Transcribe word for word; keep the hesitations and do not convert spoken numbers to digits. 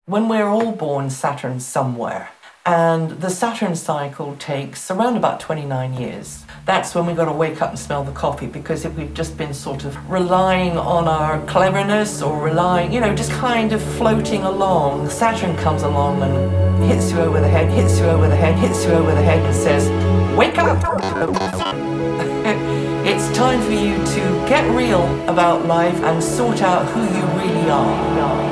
When we're all born, Saturn's somewhere. And the Saturn cycle takes around about twenty-nine years. That's when we've got to wake up and smell the coffee, because if we've just been sort of relying on our cleverness or relying, you know, just kind of floating along, Saturn comes along and hits you over the head, hits you over the head, hits you over the head and says, wake up! It's time for you to get real about life and sort out who you really are.